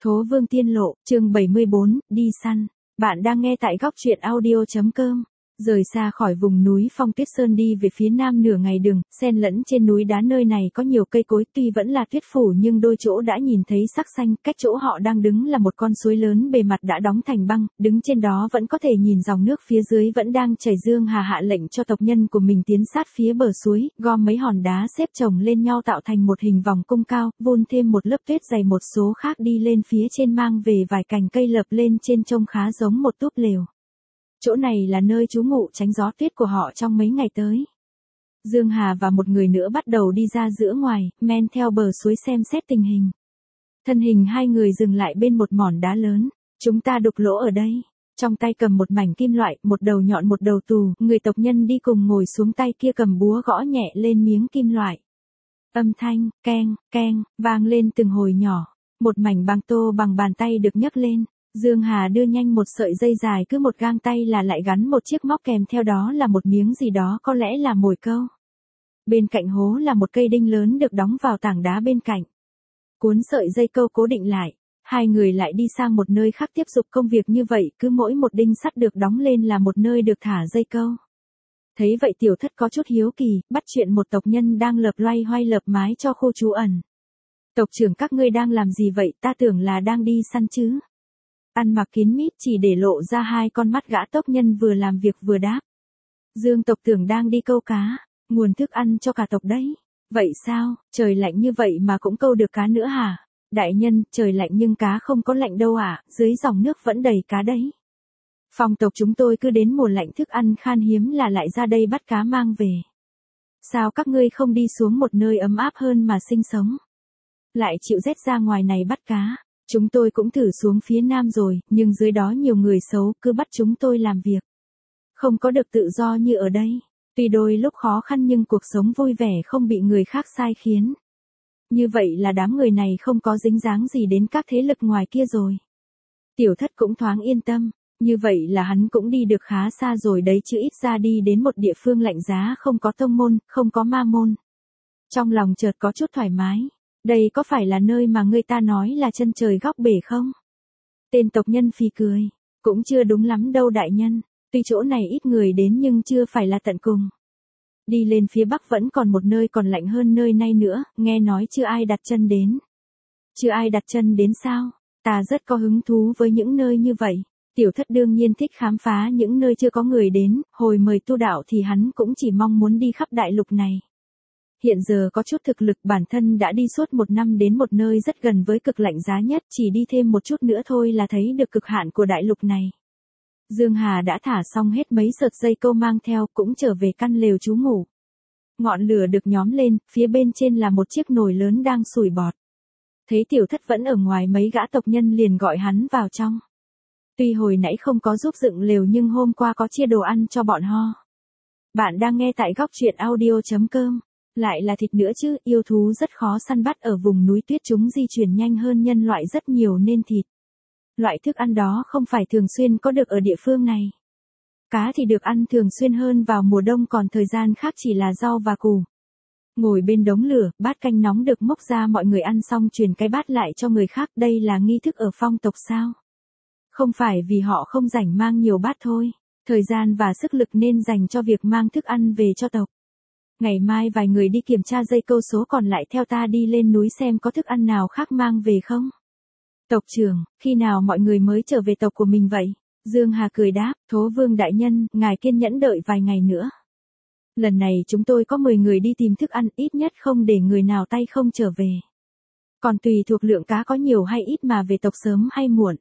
Thố Vương Tiên Lộ, chương 74, đi săn. Bạn đang nghe tại góc truyện audio.com. Rời xa khỏi vùng núi Phong Tuyết Sơn đi về phía nam nửa ngày đường, xen lẫn trên núi đá nơi này có nhiều cây cối, tuy vẫn là tuyết phủ nhưng đôi chỗ đã nhìn thấy sắc xanh. Cách chỗ họ đang đứng là một con suối lớn bề mặt đã đóng thành băng, đứng trên đó vẫn có thể nhìn dòng nước phía dưới vẫn đang chảy. Dương Hà hạ lệnh cho tộc nhân của mình tiến sát phía bờ suối, gom mấy hòn đá xếp chồng lên nhau tạo thành một hình vòng cung cao, vun thêm một lớp tuyết dày, một số khác đi lên phía trên mang về vài cành cây lập lên trên trông khá giống một túp lều. Chỗ này là nơi trú ngụ tránh gió tuyết của họ trong mấy ngày tới. Dương Hà và một người nữa bắt đầu đi ra giữa ngoài, men theo bờ suối xem xét tình hình. Thân hình hai người dừng lại bên một mỏn đá lớn. Chúng ta đục lỗ ở đây. Trong tay cầm một mảnh kim loại, một đầu nhọn một đầu tù, người tộc nhân đi cùng ngồi xuống, tay kia cầm búa gõ nhẹ lên miếng kim loại. Âm thanh, keng, keng, vang lên từng hồi nhỏ. Một mảnh băng tô bằng bàn tay được nhấc lên. Dương Hà đưa nhanh một sợi dây dài cứ một gang tay là lại gắn một chiếc móc, kèm theo đó là một miếng gì đó có lẽ là mồi câu. Bên cạnh hố là một cây đinh lớn được đóng vào tảng đá bên cạnh. Cuốn sợi dây câu cố định lại, hai người lại đi sang một nơi khác tiếp tục công việc như vậy, cứ mỗi một đinh sắt được đóng lên là một nơi được thả dây câu. Thấy vậy Tiểu Thất có chút hiếu kỳ, bắt chuyện một tộc nhân đang lợp loay hoay lợp mái cho khu trú ẩn. Tộc trưởng, các ngươi đang làm gì vậy? Ta tưởng là đang đi săn chứ. Ăn mặc kín mít chỉ để lộ ra hai con mắt gã tộc nhân vừa làm việc vừa đáp. Dương tộc tưởng đang đi câu cá, nguồn thức ăn cho cả tộc đấy. Vậy sao, trời lạnh như vậy mà cũng câu được cá nữa hả? Đại nhân, trời lạnh nhưng cá không có lạnh đâu ạ, dưới dòng nước vẫn đầy cá đấy. Phong tộc chúng tôi cứ đến mùa lạnh thức ăn khan hiếm là lại ra đây bắt cá mang về. Sao các ngươi không đi xuống một nơi ấm áp hơn mà sinh sống? Lại chịu rét ra ngoài này bắt cá. Chúng tôi cũng thử xuống phía nam rồi, nhưng dưới đó nhiều người xấu cứ bắt chúng tôi làm việc. Không có được tự do như ở đây. Tuy đôi lúc khó khăn nhưng cuộc sống vui vẻ, không bị người khác sai khiến. Như vậy là đám người này không có dính dáng gì đến các thế lực ngoài kia rồi. Tiểu Thất cũng thoáng yên tâm. Như vậy là hắn cũng đi được khá xa rồi đấy chứ, ít ra đi đến một địa phương lạnh giá, không có tông môn, không có ma môn. Trong lòng chợt có chút thoải mái. Đây có phải là nơi mà người ta nói là chân trời góc bể không? Tên tộc nhân phì cười. Cũng chưa đúng lắm đâu đại nhân. Tuy chỗ này ít người đến nhưng chưa phải là tận cùng. Đi lên phía bắc vẫn còn một nơi còn lạnh hơn nơi này nữa, nghe nói chưa ai đặt chân đến. Chưa ai đặt chân đến sao? Ta rất có hứng thú với những nơi như vậy. Tiểu Thất đương nhiên thích khám phá những nơi chưa có người đến, hồi mời tu đạo thì hắn cũng chỉ mong muốn đi khắp đại lục này. Hiện giờ có chút thực lực, bản thân đã đi suốt một năm đến một nơi rất gần với cực lạnh giá nhất, chỉ đi thêm một chút nữa thôi là thấy được cực hạn của đại lục này. Dương Hà đã thả xong hết mấy sợi dây câu mang theo, cũng trở về căn lều trú ngụ. Ngọn lửa được nhóm lên, phía bên trên là một chiếc nồi lớn đang sủi bọt. Thấy Tiểu Thất vẫn ở ngoài, mấy gã tộc nhân liền gọi hắn vào trong. Tuy hồi nãy không có giúp dựng lều nhưng hôm qua có chia đồ ăn cho bọn ho. Bạn đang nghe tại góc truyện audio.com. Lại là thịt nữa chứ, yêu thú rất khó săn bắt ở vùng núi tuyết, chúng di chuyển nhanh hơn nhân loại rất nhiều nên thịt. Loại thức ăn đó không phải thường xuyên có được ở địa phương này. Cá thì được ăn thường xuyên hơn vào mùa đông, còn thời gian khác chỉ là rau và củ. Ngồi bên đống lửa, bát canh nóng được múc ra, mọi người ăn xong truyền cái bát lại cho người khác, đây là nghi thức ở Phong tộc sao? Không phải vì họ không rảnh mang nhiều bát thôi, thời gian và sức lực nên dành cho việc mang thức ăn về cho tộc. Ngày mai vài người đi kiểm tra dây câu, số còn lại theo ta đi lên núi xem có thức ăn nào khác mang về không. Tộc trưởng, khi nào mọi người mới trở về tộc của mình vậy? Dương Hà cười đáp, Thố Vương đại nhân, ngài kiên nhẫn đợi vài ngày nữa. Lần này chúng tôi có 10 người đi tìm thức ăn, ít nhất không để người nào tay không trở về. Còn tùy thuộc lượng cá có nhiều hay ít mà về tộc sớm hay muộn.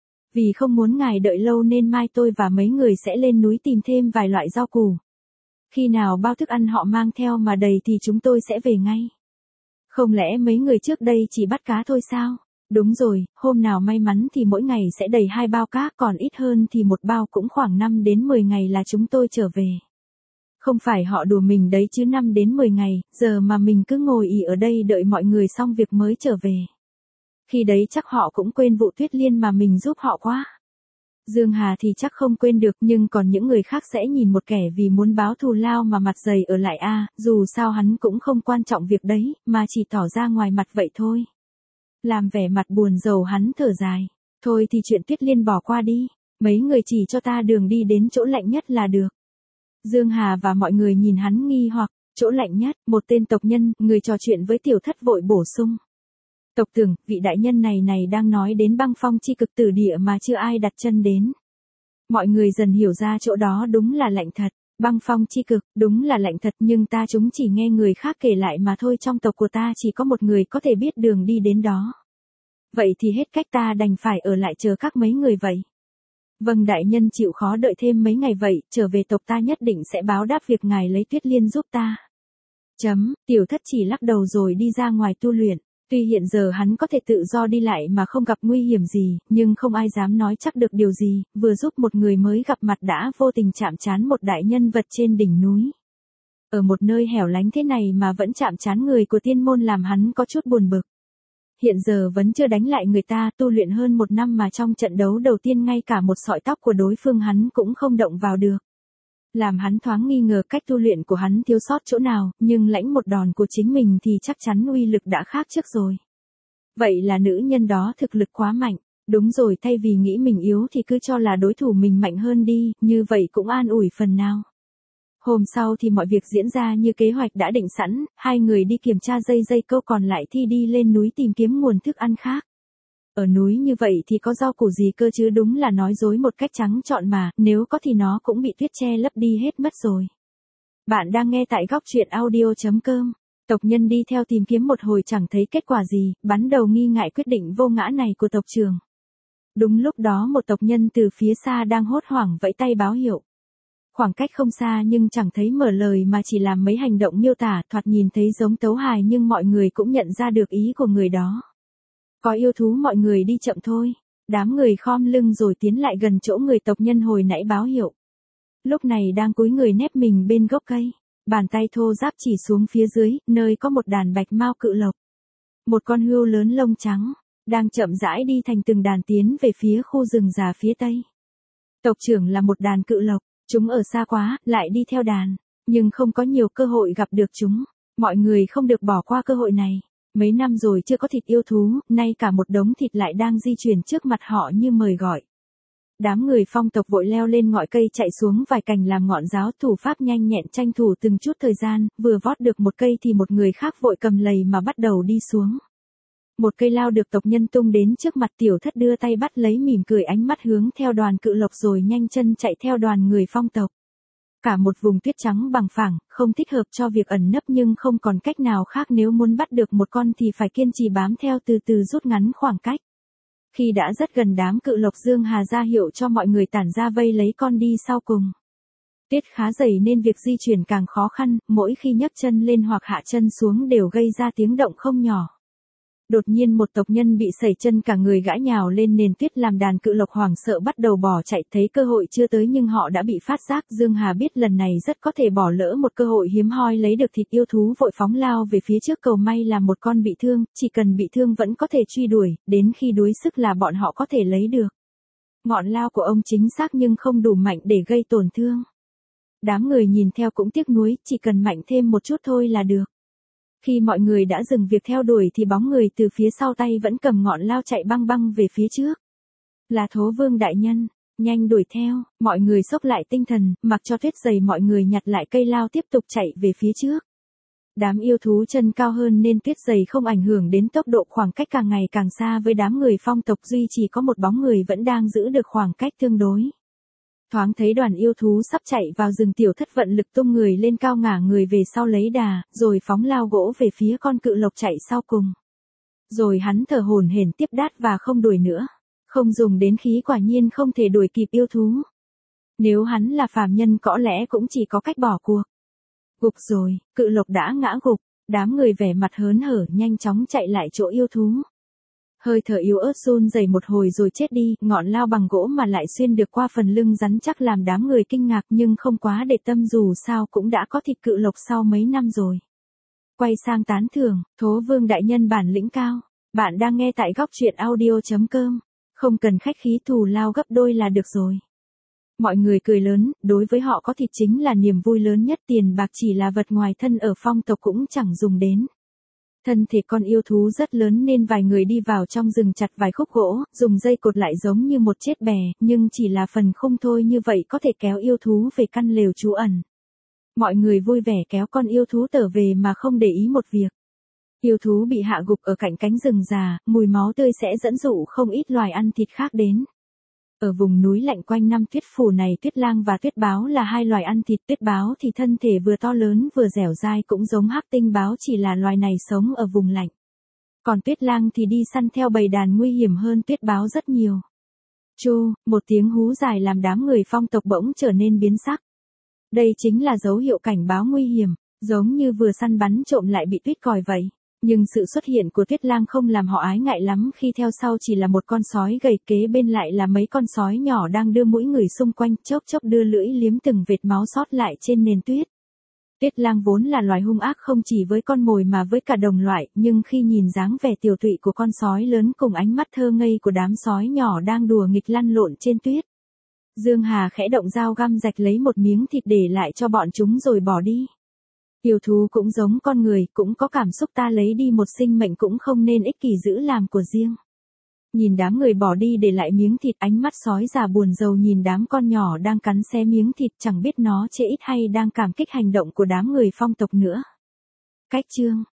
Vì không muốn ngài đợi lâu nên mai tôi và mấy người sẽ lên núi tìm thêm vài loại rau củ. Khi nào bao thức ăn họ mang theo mà đầy thì chúng tôi sẽ về ngay. Không lẽ mấy người trước đây chỉ bắt cá thôi sao? Đúng rồi, hôm nào may mắn thì mỗi ngày sẽ đầy 2 bao cá, còn ít hơn thì một bao, cũng khoảng 5 đến 10 ngày là chúng tôi trở về. Không phải họ đùa mình đấy chứ, 5 đến 10 ngày, giờ mà mình cứ ngồi ì ở đây đợi mọi người xong việc mới trở về. Khi đấy chắc họ cũng quên vụ Tuyết Liên mà mình giúp họ quá. Dương Hà thì chắc không quên được, nhưng còn những người khác sẽ nhìn một kẻ vì muốn báo thù lao mà mặt dày ở lại dù sao hắn cũng không quan trọng việc đấy, mà chỉ tỏ ra ngoài mặt vậy thôi. Làm vẻ mặt buồn rầu hắn thở dài. Thôi thì chuyện Tuyết Liên bỏ qua đi. Mấy người chỉ cho ta đường đi đến chỗ lạnh nhất là được. Dương Hà và mọi người nhìn hắn nghi hoặc, chỗ lạnh nhất, một tên tộc nhân, người trò chuyện với tiểu thất vội bổ sung. Tộc trưởng, vị đại nhân này đang nói đến băng phong chi cực tử địa mà chưa ai đặt chân đến. Mọi người dần hiểu ra chỗ đó đúng là lạnh thật, băng phong chi cực, đúng là lạnh thật nhưng chúng chỉ nghe người khác kể lại mà thôi, trong tộc của ta chỉ có một người có thể biết đường đi đến đó. Vậy thì hết cách, ta đành phải ở lại chờ các mấy người vậy. Vâng, đại nhân chịu khó đợi thêm mấy ngày vậy, trở về tộc ta nhất định sẽ báo đáp việc ngài lấy Tuyết Liên giúp ta. Tiểu thất chỉ lắc đầu rồi đi ra ngoài tu luyện. Tuy hiện giờ hắn có thể tự do đi lại mà không gặp nguy hiểm gì, nhưng không ai dám nói chắc được điều gì, vừa giúp một người mới gặp mặt đã vô tình chạm trán một đại nhân vật trên đỉnh núi. Ở một nơi hẻo lánh thế này mà vẫn chạm trán người của tiên môn làm hắn có chút buồn bực. Hiện giờ vẫn chưa đánh lại người ta, tu luyện hơn 1 năm mà trong trận đấu đầu tiên ngay cả một sợi tóc của đối phương hắn cũng không động vào được. Làm hắn thoáng nghi ngờ cách tu luyện của hắn thiếu sót chỗ nào, nhưng lãnh một đòn của chính mình thì chắc chắn uy lực đã khác trước rồi. Vậy là nữ nhân đó thực lực quá mạnh. Đúng rồi, thay vì nghĩ mình yếu thì cứ cho là đối thủ mình mạnh hơn đi, như vậy cũng an ủi phần nào. Hôm sau thì mọi việc diễn ra như kế hoạch đã định sẵn, hai người đi kiểm tra dây câu còn lại thì đi lên núi tìm kiếm nguồn thức ăn khác. Ở núi như vậy thì có rau củ gì cơ chứ, đúng là nói dối một cách trắng trọn mà, nếu có thì nó cũng bị tuyết che lấp đi hết mất rồi. Bạn đang nghe tại góc truyện audio.com. Tộc nhân đi theo tìm kiếm một hồi chẳng thấy kết quả gì, bắn đầu nghi ngại quyết định vô ngã này của tộc trưởng. Đúng lúc đó một tộc nhân từ phía xa đang hốt hoảng vẫy tay báo hiệu. Khoảng cách không xa nhưng chẳng thấy mở lời mà chỉ làm mấy hành động miêu tả, thoạt nhìn thấy giống tấu hài nhưng mọi người cũng nhận ra được ý của người đó. Có yêu thú, mọi người đi chậm thôi. Đám người khom lưng rồi tiến lại gần chỗ người tộc nhân hồi nãy báo hiệu. Lúc này đang cúi người nép mình bên gốc cây. Bàn tay thô ráp chỉ xuống phía dưới, nơi có một đàn bạch mao cự lộc. Một con hươu lớn lông trắng, đang chậm rãi đi thành từng đàn tiến về phía khu rừng già phía tây. Tộc trưởng là một đàn cự lộc, chúng ở xa quá, lại đi theo đàn, nhưng không có nhiều cơ hội gặp được chúng. Mọi người không được bỏ qua cơ hội này. Mấy năm rồi chưa có thịt yêu thú, nay cả một đống thịt lại đang di chuyển trước mặt họ như mời gọi. Đám người phong tộc vội leo lên ngọn cây chạy xuống vài cành làm ngọn giáo, thủ pháp nhanh nhẹn tranh thủ từng chút thời gian, vừa vót được một cây thì một người khác vội cầm lầy mà bắt đầu đi xuống. Một cây lao được tộc nhân tung đến trước mặt, tiểu thất đưa tay bắt lấy mỉm cười, ánh mắt hướng theo đoàn cự lộc rồi nhanh chân chạy theo đoàn người phong tộc. Cả một vùng tuyết trắng bằng phẳng, không thích hợp cho việc ẩn nấp nhưng không còn cách nào khác, nếu muốn bắt được một con thì phải kiên trì bám theo, từ từ rút ngắn khoảng cách. Khi đã rất gần đám cự lộc, Dương Hà ra hiệu cho mọi người tản ra vây lấy con đi sau cùng. Tuyết khá dày nên việc di chuyển càng khó khăn, mỗi khi nhấc chân lên hoặc hạ chân xuống đều gây ra tiếng động không nhỏ. Đột nhiên một tộc nhân bị sẩy chân, cả người gã nhào lên nền tuyết làm đàn cự lộc hoảng sợ bắt đầu bỏ chạy, thấy cơ hội chưa tới nhưng họ đã bị phát giác. Dương Hà biết lần này rất có thể bỏ lỡ một cơ hội hiếm hoi lấy được thịt yêu thú, vội phóng lao về phía trước, cầu may là một con bị thương, chỉ cần bị thương vẫn có thể truy đuổi, đến khi đuối sức là bọn họ có thể lấy được. Ngọn lao của ông chính xác nhưng không đủ mạnh để gây tổn thương. Đám người nhìn theo cũng tiếc nuối, chỉ cần mạnh thêm một chút thôi là được. Khi mọi người đã dừng việc theo đuổi thì bóng người từ phía sau tay vẫn cầm ngọn lao chạy băng băng về phía trước. Là Thố Vương đại nhân, nhanh đuổi theo, mọi người xốc lại tinh thần, mặc cho tuyết dày mọi người nhặt lại cây lao tiếp tục chạy về phía trước. Đám yêu thú chân cao hơn nên tuyết dày không ảnh hưởng đến tốc độ, khoảng cách càng ngày càng xa với đám người phong tộc, duy chỉ có một bóng người vẫn đang giữ được khoảng cách tương đối. Thoáng thấy đoàn yêu thú sắp chạy vào rừng, tiểu thất vận lực tung người lên cao, ngả người về sau lấy đà, rồi phóng lao gỗ về phía con cự lộc chạy sau cùng. Rồi hắn thở hổn hển tiếp đát và không đuổi nữa. Không dùng đến khí, quả nhiên không thể đuổi kịp yêu thú. Nếu hắn là phàm nhân có lẽ cũng chỉ có cách bỏ cuộc. Gục rồi, cự lộc đã ngã gục, đám người vẻ mặt hớn hở nhanh chóng chạy lại chỗ yêu thú. Hơi thở yếu ớt run rẩy một hồi rồi chết đi, ngọn lao bằng gỗ mà lại xuyên được qua phần lưng rắn chắc làm đám người kinh ngạc nhưng không quá để tâm, dù sao cũng đã có thịt cự lộc sau mấy năm rồi. Quay sang tán thưởng, Thố Vương đại nhân bản lĩnh cao. Bạn đang nghe tại góc truyện audio.com. Không cần khách khí, thù lao gấp đôi là được rồi. Mọi người cười lớn, đối với họ có thịt chính là niềm vui lớn nhất, tiền bạc chỉ là vật ngoài thân, ở phong tộc cũng chẳng dùng đến. Thân thể con yêu thú rất lớn nên vài người đi vào trong rừng chặt vài khúc gỗ, dùng dây cột lại giống như một chiếc bè, nhưng chỉ là phần khung thôi, như vậy có thể kéo yêu thú về căn lều trú ẩn. Mọi người vui vẻ kéo con yêu thú trở về mà không để ý một việc. Yêu thú bị hạ gục ở cạnh cánh rừng già, mùi máu tươi sẽ dẫn dụ không ít loài ăn thịt khác đến. Ở vùng núi lạnh quanh năm tuyết phủ này, tuyết lang và tuyết báo là hai loài ăn thịt. Tuyết báo thì thân thể vừa to lớn vừa dẻo dai, cũng giống hắc tinh báo, chỉ là loài này sống ở vùng lạnh. Còn tuyết lang thì đi săn theo bầy đàn, nguy hiểm hơn tuyết báo rất nhiều. Chu, một tiếng hú dài làm đám người Phong tộc bỗng trở nên biến sắc. Đây chính là dấu hiệu cảnh báo nguy hiểm, giống như vừa săn bắn trộm lại bị tuyết còi vậy. Nhưng sự xuất hiện của tuyết lang không làm họ ái ngại lắm, khi theo sau chỉ là một con sói gầy, kế bên lại là mấy con sói nhỏ đang đưa mũi người xung quanh, chốc chốc đưa lưỡi liếm từng vệt máu sót lại trên nền tuyết. Tuyết lang vốn là loài hung ác không chỉ với con mồi mà với cả đồng loại, nhưng khi nhìn dáng vẻ tiều tụy của con sói lớn cùng ánh mắt thơ ngây của đám sói nhỏ đang đùa nghịch lăn lộn trên tuyết, Dương Hà khẽ động dao găm rạch lấy một miếng thịt để lại cho bọn chúng rồi bỏ đi. Yêu thú cũng giống con người, cũng có cảm xúc, ta lấy đi một sinh mệnh cũng không nên ích kỷ giữ làm của riêng. Nhìn đám người bỏ đi để lại miếng thịt, ánh mắt sói già buồn rầu nhìn đám con nhỏ đang cắn xé miếng thịt, chẳng biết nó chê ít hay đang cảm kích hành động của đám người Phong tộc nữa. Cách chương